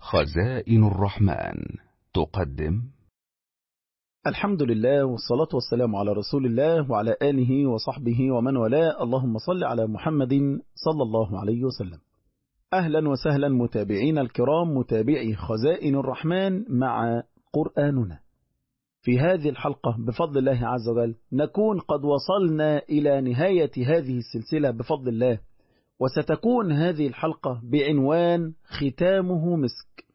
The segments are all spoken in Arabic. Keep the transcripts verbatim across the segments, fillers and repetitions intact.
خزائن الرحمن تقدم. الحمد لله والصلاة والسلام على رسول الله وعلى آله وصحبه ومن والاه. اللهم صل على محمد صلى الله عليه وسلم. أهلا وسهلا متابعين الكرام، متابعي خزائن الرحمن مع قرآننا. في هذه الحلقة بفضل الله عز وجل نكون قد وصلنا إلى نهاية هذه السلسلة بفضل الله، وستكون هذه الحلقة بعنوان ختامه مسك.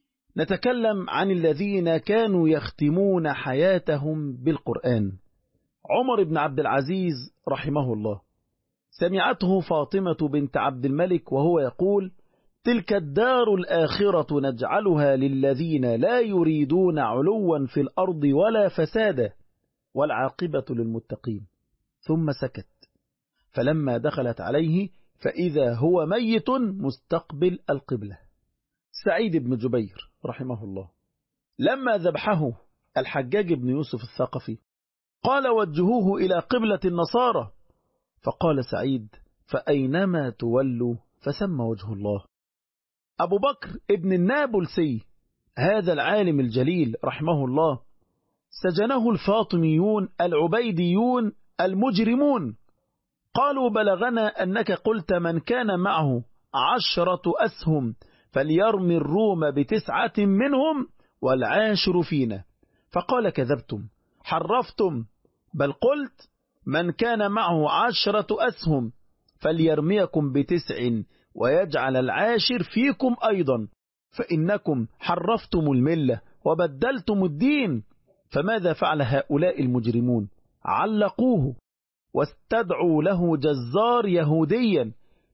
نتكلم عن الذين كانوا يختمون حياتهم بالقرآن. عمر بن عبد العزيز رحمه الله سمعته فاطمة بنت عبد الملك وهو يقول: تلك الدار الآخرة نجعلها للذين لا يريدون علوا في الأرض ولا فسادا والعاقبة للمتقين. ثم سكت، فلما دخلت عليه فإذا هو ميت مستقبل القبلة. سعيد بن جبير رحمه الله لما ذبحه الحجاج بن يوسف الثقفي قال: وجهوه إلى قبلة النصارى. فقال سعيد: فأينما تولوا فسمى وجه الله. أبو بكر ابن النابلسي هذا العالم الجليل رحمه الله سجنه الفاطميون العبيديون المجرمون. قالوا: بلغنا أنك قلت من كان معه عشرة أسهم فليرمي الروم بتسعة منهم والعاشر فينا. فقال: كذبتم، حرفتم، بل قلت من كان معه عشرة أسهم فليرميكم بتسع ويجعل العاشر فيكم أيضا، فإنكم حرفتم الملة وبدلتم الدين. فماذا فعل هؤلاء المجرمون؟ علقوه واستدعوا له جزار يهوديا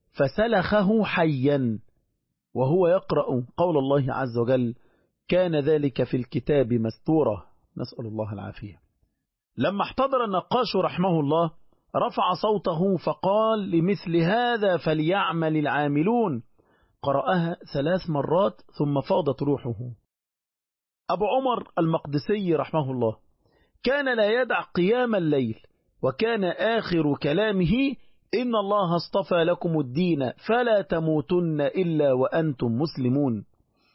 فسلخه حيا وهو يقرأ قول الله عز وجل: كان ذلك في الكتاب مستورا. نسأل الله العافية. لما احتضر النقاش رحمه الله رفع صوته فقال: لمثل هذا فليعمل العاملون. قرأها ثلاث مرات ثم فاضت روحه. أبو عمر المقدسي رحمه الله كان لا يدع قيام الليل، وكان آخر كلامه: إن الله اصطفى لكم الدين فلا تموتن إلا وأنتم مسلمون.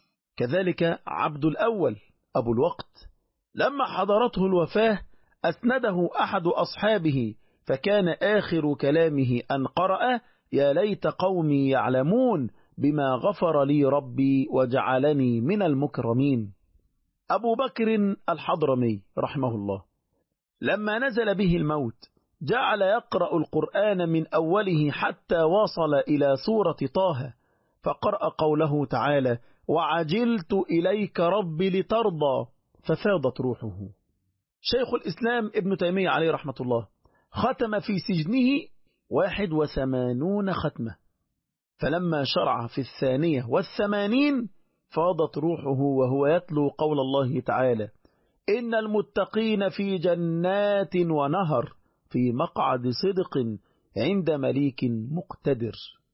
كذلك عبد الأول أبو الوقت لما حضرته الوفاة أسنده أحد أصحابه فكان آخر كلامه أن قرأ: يا ليت قومي يعلمون بما غفر لي ربي وجعلني من المكرمين. أبو بكر الحضرمي رحمه الله لما نزل به الموت جعل يقرأ القرآن من أوله حتى وصل إلى سورة طه، فقرأ قوله تعالى: وعجلت إليك ربي لترضى، ففاضت روحه. شيخ الإسلام ابن تيمية عليه رحمة الله ختم في سجنه واحد وثمانون ختمة، فلما شرع في الثانية والثمانين فاضت روحه وهو يتلو قول الله تعالى: إن المتقين في جنات ونهر في مقعد صدق عند مليك مقتدر.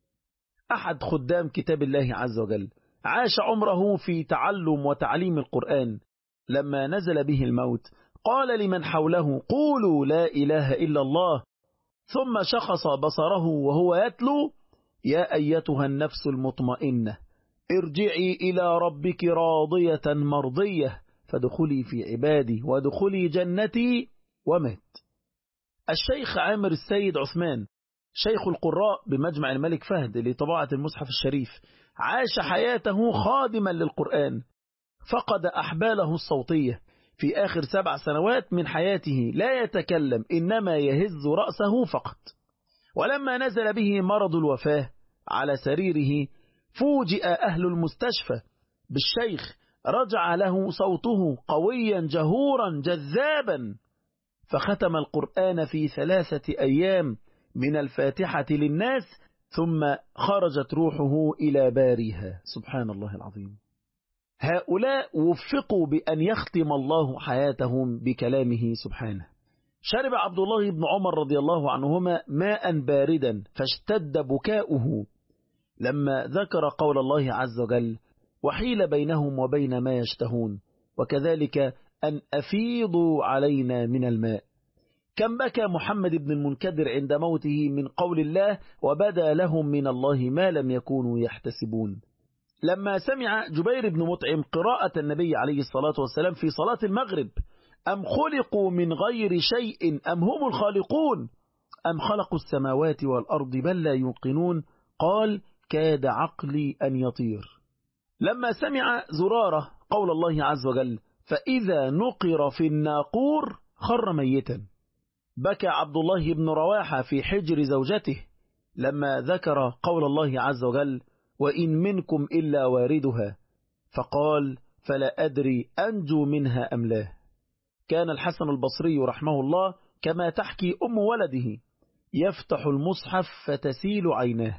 أحد خدام كتاب الله عز وجل عاش عمره في تعلم وتعليم القرآن. لما نزل به الموت قال لمن حوله: قولوا لا إله إلا الله. ثم شخص بصره وهو يتلو: يا أيتها النفس المطمئنة ارجعي إلى ربك راضية مرضية فادخلي في عبادي وادخلي جنتي. ومات. الشيخ عامر السيد عثمان شيخ القراء بمجمع الملك فهد لطباعة المصحف الشريف عاش حياته خادما للقرآن، فقد أحباله الصوتية في آخر سبع سنوات من حياته، لا يتكلم إنما يهز رأسه فقط. ولما نزل به مرض الوفاة على سريره فوجئ أهل المستشفى بالشيخ رجع له صوته قويا جهورا جذابا، فختم القرآن في ثلاثة أيام من الفاتحة للناس ثم خرجت روحه إلى باريها. سبحان الله العظيم. هؤلاء وفقوا بأن يختم الله حياتهم بكلامه سبحانه. شرب عبد الله بن عمر رضي الله عنهما ماء باردا فاشتد بكاؤه لما ذكر قول الله عز وجل: وحيل بينهم وبين ما يشتهون وكذلك أن أفيضوا علينا من الماء. كم بكى محمد بن المنكدر عند موته من قول الله: وبدا لهم من الله ما لم يكونوا يحتسبون. لما سمع جبير بن مطعم قراءة النبي عليه الصلاة والسلام في صلاة المغرب: أم خلقوا من غير شيء أم هم الخالقون أم خلقوا السماوات والأرض بل لا يوقنون، قال: كاد عقلي أن يطير. لما سمع زرارة قول الله عز وجل: فإذا نقر في الناقور خر ميتا، بكى عبد الله بن رواحة في حجر زوجته لما ذكر قول الله عز وجل: وإن منكم إلا واردها، فقال: فلا أدري أنجو منها أم لا. كان الحسن البصري رحمه الله كما تحكي أم ولده يفتح المصحف فتسيل عيناه.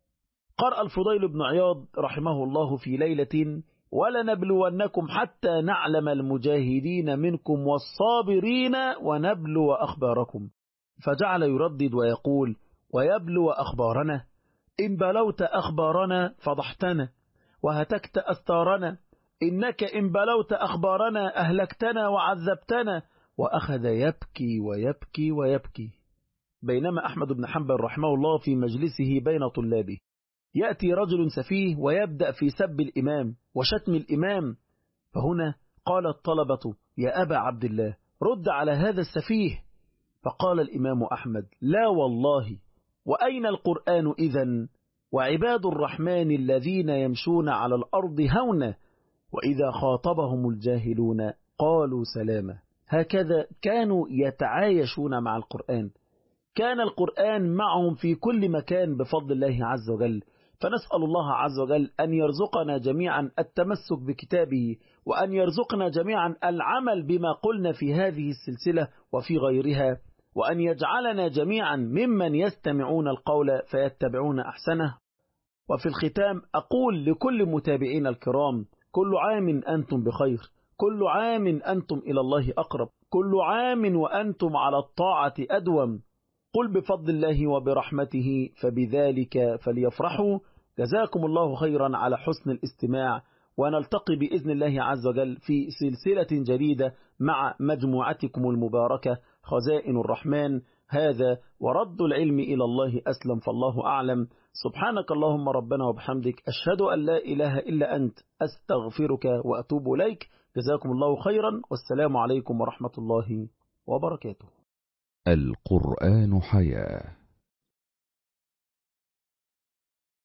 قرأ الفضيل بن عياض رحمه الله في ليلة: ولنبلونكم حتى نعلم المجاهدين منكم والصابرين ونبلو أخباركم، فجعل يردد ويقول: ويبلو أخبارنا، إن بلوت أخبارنا فضحتنا وهتكت أستارنا، إنك إن بلوت أخبارنا أهلكتنا وعذبتنا، وأخذ يبكي ويبكي ويبكي. بينما أحمد بن حنبل رحمه الله في مجلسه بين طلابه يأتي رجل سفيه ويبدأ في سب الإمام وشتم الإمام، فهنا قال الطلبة: يا أبا عبد الله رد على هذا السفيه. فقال الإمام أحمد: لا والله، وأين القرآن إذن؟ وعباد الرحمن الذين يمشون على الأرض هونا وإذا خاطبهم الجاهلون قالوا سلاما. هكذا كانوا يتعايشون مع القرآن، كان القرآن معهم في كل مكان بفضل الله عز وجل. فنسأل الله عز وجل أن يرزقنا جميعا التمسك بكتابه، وأن يرزقنا جميعا العمل بما قلنا في هذه السلسلة وفي غيرها، وأن يجعلنا جميعا ممن يستمعون القول فيتبعون أحسنه. وفي الختام أقول لكل متابعين الكرام: كل عام أنتم بخير، كل عام أنتم إلى الله أقرب، كل عام وأنتم على الطاعة أدوم. قل بفضل الله وبرحمته فبذلك فليفرحوا. جزاكم الله خيرا على حسن الاستماع، ونلتقي بإذن الله عز وجل في سلسلة جديدة مع مجموعتكم المباركة خزائن الرحمن. هذا ورد العلم إلى الله أسلم، فالله أعلم. سبحانك اللهم ربنا وبحمدك، أشهد أن لا إله إلا أنت، أستغفرك وأتوب إليك. جزاكم الله خيرا، والسلام عليكم ورحمة الله وبركاته. القرآن حياة.